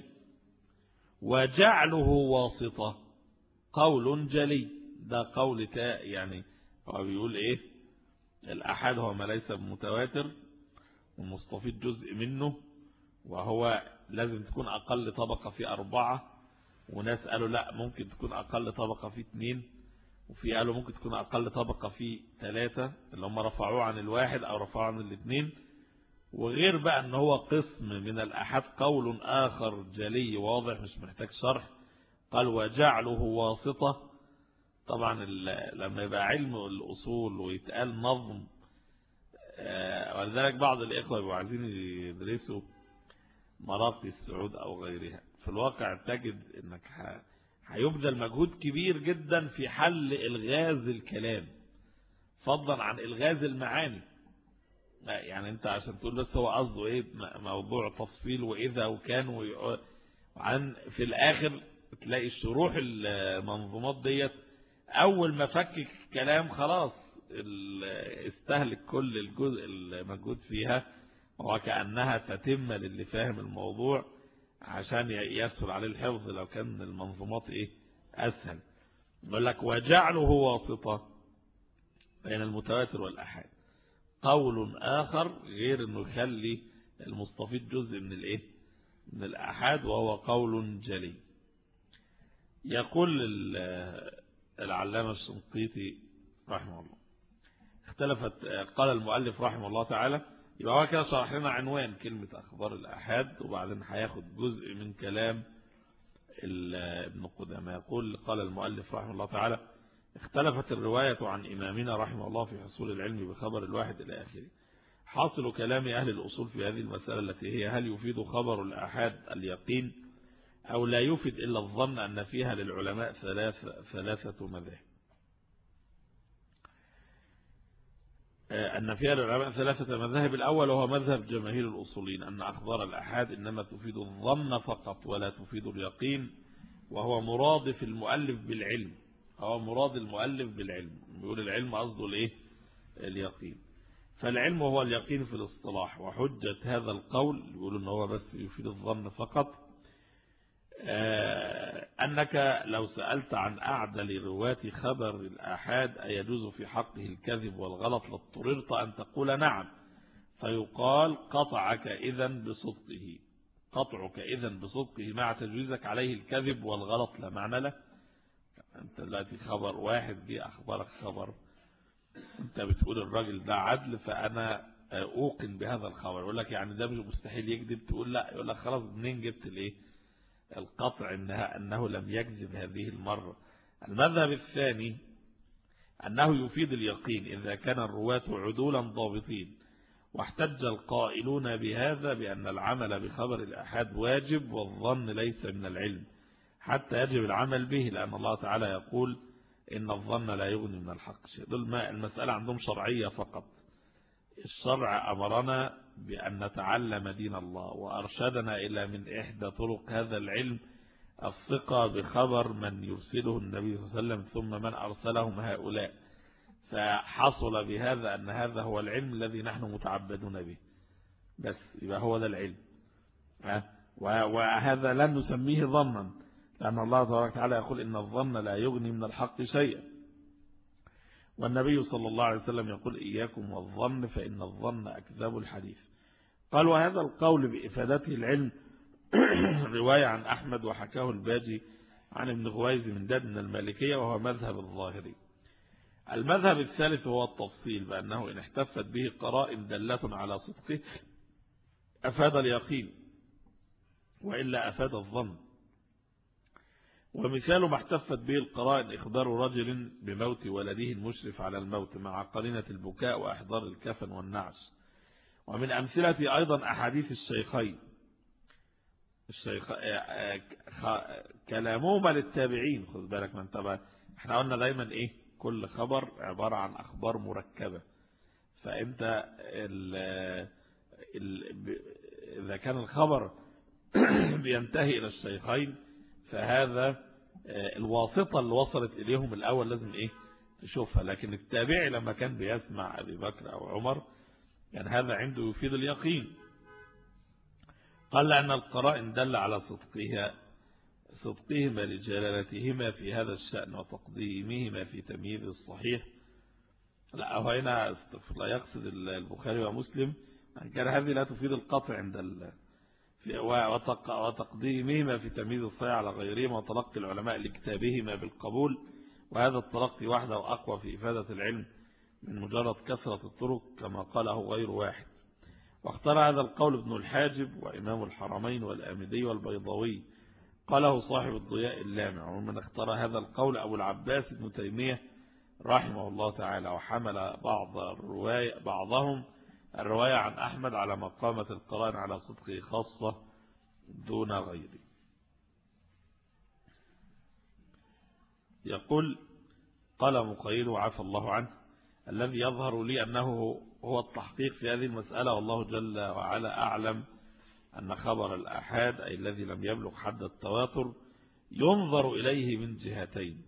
وجعله واسطة قول جلي، ده قول تاء، يعني هو بيقول ايه الآحاد هو ما ليس بمتواتر والمستفيض جزء منه، وهو لازم تكون أقل طبقة في أربعة، وناس قالوا لا ممكن تكون أقل طبقة في اثنين، وفي قالوا ممكن تكون أقل طبقة في ثلاثة اللي هم رفعوه عن الواحد أو رفعوه عن الاثنين، وغير بقى ان هو قسم من الآحاد قول آخر جلي واضح مش محتاج شرح. قال وجعله واسطة، طبعا لما يبقى علم الأصول ويتقال نظم، ولذلك بعض الإخوة يبقوا عايزين يدرسوا مراقي السعود أو غيرها، في الواقع تجد انك هيبذل مجهود كبير جدا في حل الغاز الكلام فضلا عن الغاز المعاني. يعني انت عشان تقول بس هو قصده ايه موضوع تفصيل واذا وكان وعن في الاخر تلاقي الشروح المنظومات ديت اول ما فكك كلام خلاص استهلك كل الجزء الموجود فيها، وكأنها تتم للي فاهم الموضوع عشان يسهل عليه الحفظ لو كان المنظومات ايه اسهل. يقول لك وجعله واسطة بين المتواتر والآحاد قول آخر غير انه يخلي المستفيض جزء من الايه من الآحاد، وهو قول جلي. يقول العلامة الشنقيطي رحمه الله اختلفت، قال المؤلف رحمه الله تعالى، يبقى هو كده شرح لنا عنوان كلمة أخبار الآحاد، وبعدين هياخد جزء من كلام ابن قدامة. يقول قال المؤلف رحمه الله تعالى اختلفت الرواية عن إمامنا رحمه الله في حصول العلم بخبر الواحد إلى آخره. حاصل كلام أهل الأصول في هذه المسألة التي هي هل يفيد خبر الآحاد اليقين أو لا يفيد إلا الظن، أن فيها للعلماء ثلاثة, ثلاثة مذاهب أن فيها للعلماء ثلاثة مذاهب. الأول هو مذهب جماهير الأصولين أن أخبار الآحاد إنما تفيد الظن فقط ولا تفيد اليقين، وهو مرادف المؤلف بالعلم، هو مراد المؤلف بالعلم، بيقول العلم قصده الايه اليقين. فالعلم هو اليقين في الاصطلاح، وحجة هذا القول يقولوا ان هو بس يفيد الظن فقط أنك لو سألت عن أعدل رواة خبر الآحاد أيجوز في حقه الكذب والغلط لاضطررت أن تقول نعم، فيقال قطعك إذن بصدقه، قطعك إذن بصدقه مع تجويزك عليه الكذب والغلط لا معنى له. أنت دلوقتي خبر واحد دي أخبارك خبر، أنت بتقول الراجل ده عدل فأنا أوقن بهذا الخبر، يقول لك يعني ده مش مستحيل يكذب، تقول لا، يقول لك خلاص منين جبت الايه القطع إنها أنه لم يكذب هذه المرة. المذهب الثاني أنه يفيد اليقين إذا كان الرواة عدولا ضابطين، واحتج القائلون بهذا بأن العمل بخبر الآحاد واجب والظن ليس من العلم حتى يجب العمل به، لأن الله تعالى يقول إن الظن لا يغني من الحق شيء. دول المسألة عندهم شرعية فقط، الشرع أمرنا بأن نتعلم دين الله وأرشدنا إلى من إحدى طرق هذا العلم الثقة بخبر من يرسله النبي صلى الله عليه وسلم ثم من أرسلهم هؤلاء، فحصل بهذا أن هذا هو العلم الذي نحن متعبدون به، بس يبقى هو ده العلم، وهذا لن نسميه ظنا، لأن الله تبارك وتعالى يقول إن الظن لا يغني من الحق شيئا، والنبي صلى الله عليه وسلم يقول إياكم والظن فإن الظن أكذب الحديث. قال وهذا القول بإفادته العلم رواية عن أحمد وحكاه الباجي عن ابن غويز من داد من المالكية، وهو مذهب الظاهري. المذهب الثالث هو التفصيل، بأنه إن احتفت به قرائن دلة على صدقه أفاد اليقين وإلا أفاد الظن. ومثال ما احتفت به القرائن إخبار رجل بموت ولده المشرف على الموت مع قرينة البكاء وإحضار الكفن والنعش. ومن أمثلة أيضا أحاديث الشيخين الشيخ كلامهما للتابعين، خذ بالك من تبع، احنا قلنا دايما ايه كل خبر عبارة عن أخبار مركبة، فأنت ال ال إذا كان الخبر بينتهي إلى الشيخين فهذا الواسطة اللي وصلت إليهم الأول لازم إيه تشوفها، لكن التابعي لما كان بيسمع أبي بكر أو عمر يعني هذا عنده يفيد اليقين. قال لأن القرائن دل على صدقها صدقهما لجلالتهما في هذا الشأن وتقديمهما في تمييز الصحيح. لا هو هنا لا يقصد البخاري ومسلم، كان هذه لا تفيد القطع عند ال وتقديمهما في تمييز الصحيح على غيرهما وتلقي العلماء لكتابهما بالقبول، وهذا التلقي وحده أقوى في إفادة العلم من مجرد كثرة الطرق كما قاله غير واحد. واختار هذا القول ابن الحاجب وإمام الحرمين والآمدي والبيضاوي، قاله صاحب الضياء اللامع. ومن اختار هذا القول أبو العباس ابن تيمية رحمه الله تعالى، وحمل بعض الرواية بعضهم الرواية عن أحمد على مقامة القرائن على صدقه خاصة دون غيره. يقول قال مقيل وعفى الله عنه الذي يظهر لي أنه هو التحقيق في هذه المسألة، والله جل وعلا أعلم، أن خبر الآحاد أي الذي لم يبلغ حد التواتر ينظر إليه من جهتين،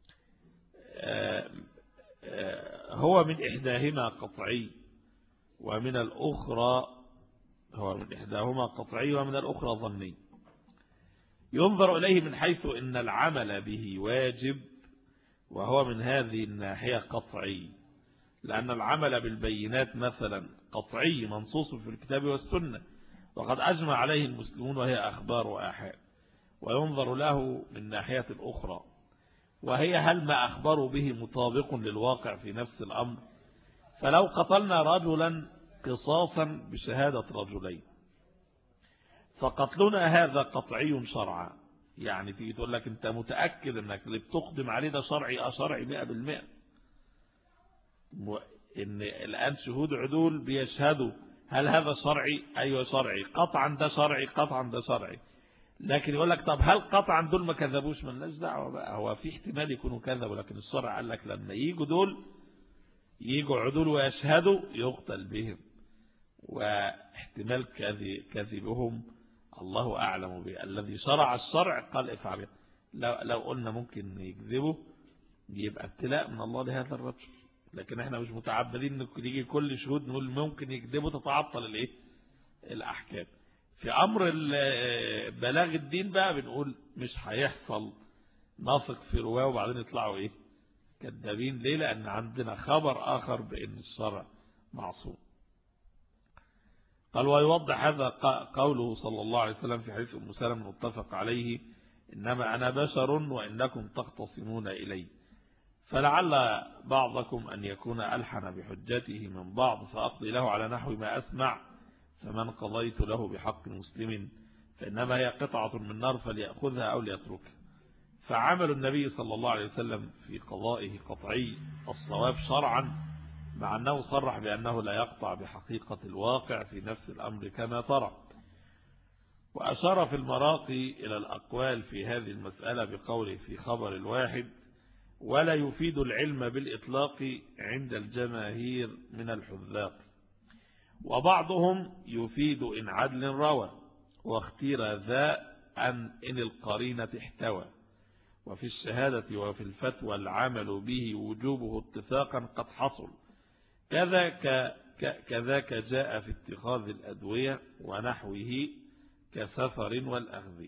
هو من إحداهما قطعي ومن الأخرى هو من إحداهما قطعي ومن الأخرى ظني. ينظر إليه من حيث إن العمل به واجب، وهو من هذه الناحية قطعي، لأن العمل بالبينات مثلا قطعي منصوص في الكتاب والسنة، وقد أجمع عليه المسلمون وهي أخبار وآحاد، وينظر له من ناحية أخرى، وهي هل ما أخبروا به مطابق للواقع في نفس الأمر؟ فلو قتلنا رجلا قصاصا بشهادة رجلين فقتلنا هذا قطعي شرعا، يعني تيجي تقول لك انت متأكد انك اللي بتقدم عليه ده شرعي اه شرعي مئة بالمئة، ان الآن شهود عدول بيشهدوا، هل هذا شرعي؟ ايوه شرعي، قطعا ده شرعي، قطعا ده شرعي. لكن يقول لك طب هل قطعا دول ما كذبوش؟ مالناش دعوه بقى، هو في احتمال يكونوا كذبوا، لكن الشرع قال لك لما ييجوا دول ييجوا عدول ويشهدوا يقتل بهم، واحتمال كذبهم الله أعلم به. الذي شرع الشرع قال افعل. لو, لو قلنا ممكن يكذبوا يبقى ابتلاء من الله لهذا الرجل، لكن احنا مش متعبدين ان يجي كل شهود نقول ممكن يكذبوا تتعطل الايه الأحكام. في أمر بلاغ الدين بقى بنقول مش هيحصل نثق في رواه وبعدين يطلعوا ايه كذابين. ليه؟ لأن عندنا خبر آخر بأن الشرع معصوم. قال ويوضح هذا قوله صلى الله عليه وسلم في حديث أم سلمة متفق عليه: إنما أنا بشر وإنكم تختصمون إلي، فلعل بعضكم أن يكون ألحن بحجته من بعض فأقضي له على نحو ما أسمع، فمن قضيت له بحق مسلم فإنما هي قطعة من نار فليأخذها أو ليتركها. فعمل النبي صلى الله عليه وسلم في قضائه قطعي الصواب شرعا، مع أنه صرح بأنه لا يقطع بحقيقة الواقع في نفس الأمر كما ترى. وأشار في المراقي إلى الأقوال في هذه المسألة بقوله في خبر الواحد: ولا يفيد العلم بالإطلاق عند الجماهير من الحذاق، وبعضهم يفيد إن عدل روى، واختير ذا أن إن القرينة احتوى، وفي الشهادة وفي الفتوى العمل به وجوبه اتفاقا قد حصل، كذاك كذاك جاء في اتخاذ الأدوية ونحوه كسفر والأخذ.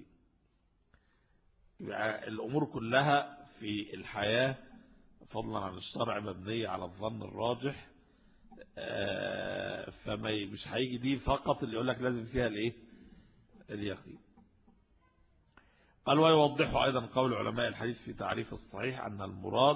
الأمور كلها في الحياة فضلا عن الشرع مبنية على الظن الراجح، فما مش هيجي دي فقط اللي يقول لك لازم فيها الايه اليقين. قال ويوضح أيضا قول علماء الحديث في تعريف الصحيح أن المراد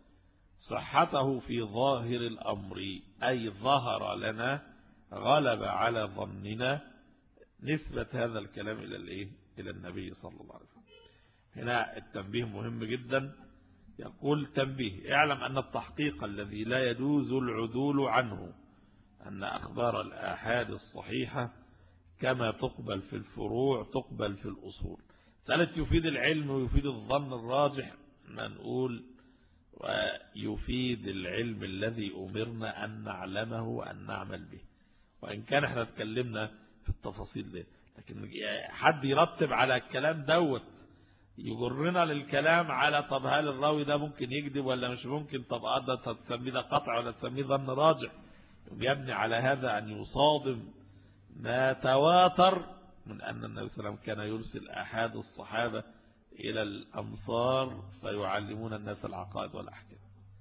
صحته في ظاهر الأمر، أي ظهر لنا غلب على ظننا نسبة هذا الكلام إلى الإيه إلى النبي صلى الله عليه وسلم. هنا التنبيه مهم جدا. يقول تنبيه: اعلم أن التحقيق الذي لا يجوز العدول عنه أن أخبار الآحاد الصحيحة كما تقبل في الفروع تقبل في الأصول. ثالث يفيد العلم ويفيد الظن الراجح، ما نقول ويفيد العلم الذي أمرنا أن نعلمه وأن نعمل به، وإن كان احنا اتكلمنا في التفاصيل دي، لكن حد يرتب على الكلام دوت يجرنا للكلام على طب هل الراوي ده ممكن يكذب ولا مش ممكن، طب ده تسميه ده قطع ولا تسميه ظن راجح، يبني على هذا أن يصادم ما تواتر من أن النبي صلى الله عليه وسلم كان يرسل أحد الصحابة إلى الأمصار فيعلمون الناس العقائد والأحكام.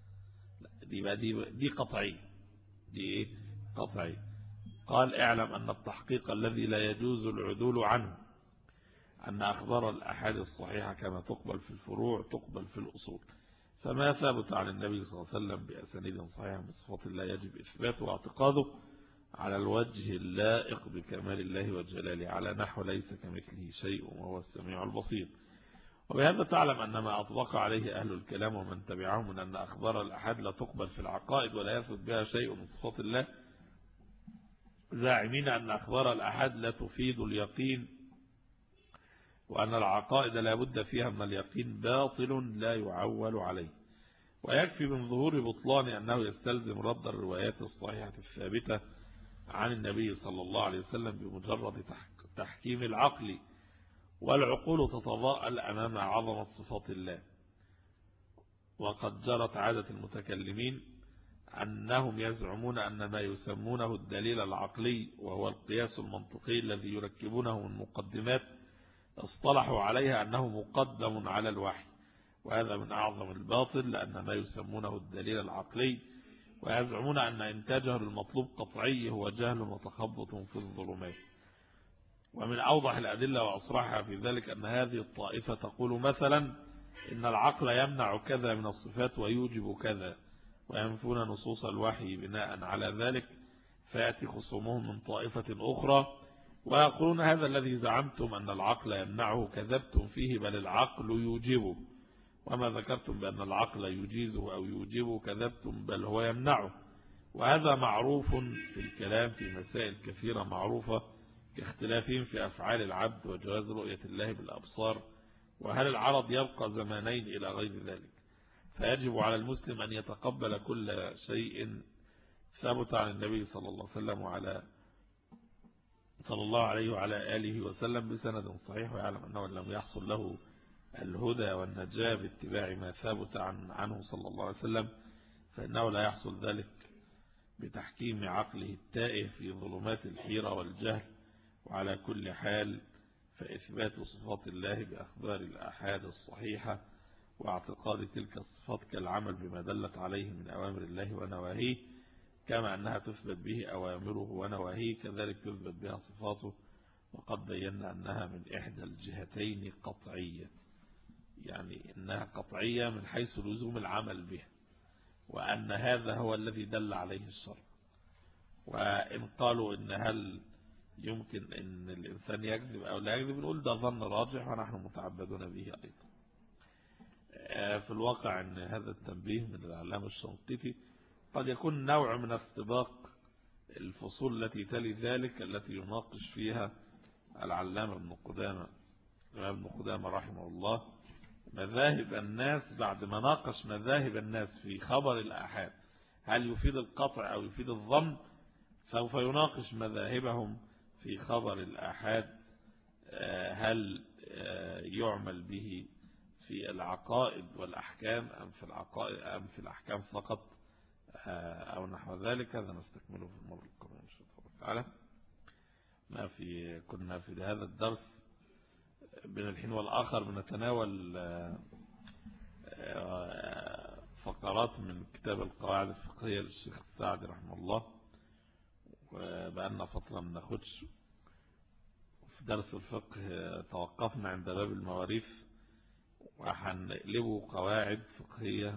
دي دي دي قطعي دي قطعي. قال اعلم أن التحقيق الذي لا يجوز العدول عنه أن أخبار الأحاد الصحيحة كما تقبل في الفروع تقبل في الأصول، فما ثبت عن النبي صلى الله عليه وسلم بأسانيد صحيحة من صفات الله يجب إثباته واعتقاده على الوجه اللائق بكمال الله وجلاله، على نحو ليس كمثله شيء وهو السميع البصير. وبهذا تعلم أن ما أطلق عليه أهل الكلام ومن تبعهم من أن أخبار الأحاد لا تقبل في العقائد ولا يثبت بها شيء من صفات الله، زاعمين أن أخبار الأحاد لا تفيد اليقين، وأن العقائد لا بد فيها من اليقين باطل لا يعول عليه. ويكفي من ظهور بطلان أنه يستلزم رد الروايات الصحيحة الثابتة عن النبي صلى الله عليه وسلم بمجرد تحكيم العقل، والعقول تتضاءل أمام عظمة صفات الله. وقد جرت عادة المتكلمين أنهم يزعمون أن ما يسمونه الدليل العقلي وهو القياس المنطقي الذي يركبونه من مقدمات اصطلحوا عليها أنه مقدم على الوحي، وهذا من أعظم الباطل، لأن ما يسمونه الدليل العقلي ويزعمون أن إنتاجه المطلوب قطعي هو جهل وتخبط في الظلمات. ومن أوضح الأدلة وأصرحها في ذلك أن هذه الطائفة تقول مثلا إن العقل يمنع كذا من الصفات ويوجب كذا، وينفون نصوص الوحي بناء على ذلك، فيأتي خصومهم من طائفة أخرى ويقولون هذا الذي زعمتم أن العقل يمنعه كذبتم فيه، بل العقل يوجبه، وما ذكرتم بأن العقل يجيزه أو يوجبه كذبتم بل هو يمنعه. وهذا معروف في الكلام في مسائل كثيرة معروفة، كاختلافهم في أفعال العبد وجواز رؤية الله بالأبصار، وهل العرض يبقى زمانين إلى غير ذلك. فيجب على المسلم أن يتقبل كل شيء ثبت عن النبي صلى الله عليه وسلم وعلى صلى الله عليه وعلى آله وسلم بسند صحيح، ويعلم أنه لم يحصل له الهدى والنجاة باتباع ما ثبت عن عنه صلى الله عليه وسلم، فإنه لا يحصل ذلك بتحكيم عقله التائه في ظلمات الحيرة والجهل. وعلى كل حال فإثبات صفات الله بأخبار الآحاد الصحيحة واعتقاد تلك الصفات كالعمل بما دلت عليه من أوامر الله ونواهيه، كما أنها تثبت به أوامره ونواهيه كذلك تثبت بها صفاته. وقد بينا أنها من إحدى الجهتين قطعية، يعني أنها قطعية من حيث لزوم العمل بها، وأن هذا هو الذي دل عليه الشرع. وإن قالوا إن هل يمكن أن الإنسان يكذب أو لا يكذب، نقول ده ظن راجح ونحن متعبدون به أيضا. في الواقع أن هذا التنبيه من العلامة الشنقيطي قد يكون نوع من استباق الفصول التي تلي ذلك، التي يناقش فيها العلامة ابن قدامة ابن قدامة رحمه الله مذاهب الناس، بعد ما ناقش مذاهب الناس في خبر الآحاد هل يفيد القطع أو يفيد الظن، سوف يناقش مذاهبهم في خبر الآحاد هل يعمل به في العقائد والأحكام أم في العقائد أم في الأحكام فقط أو نحو ذلك. هذا نستكمله في المرة القادمة إن شاء الله تعالى. ما في كنا في هذا الدرس بين الحين والآخر بنتناول فقرات من كتاب القواعد الفقهية للشيخ السعدي رحمه الله، وبقالنا فترة ما ناخدش. في درس الفقه توقفنا عند باب المواريث، وهنقلبه قواعد فقهية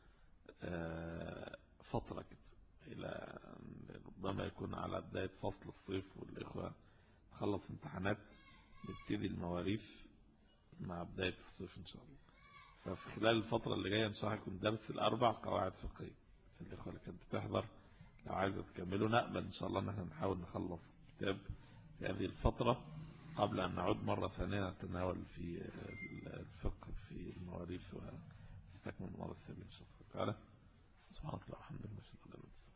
فترة كده إلى ربما يكون على بداية فصل الصيف والإخوة خلص امتحانات، نبتدي المواريث مع بداية الصيف إن شاء الله. ففي خلال الفترة اللي جاية إن شاء الله هيكون درس الأربع قواعد فقهية. الإخوة اللي كانت بتحضر لو عايزة تكملوا نقبل إن شاء الله إن احنا نحاول نخلص الكتاب في هذه الفترة قبل أن نعود مرة ثانية نتناول في الفقه في المواريث ونستكمل المرة الثانية إن شاء الله تعالى. سبحانك اللهم وبحمدك.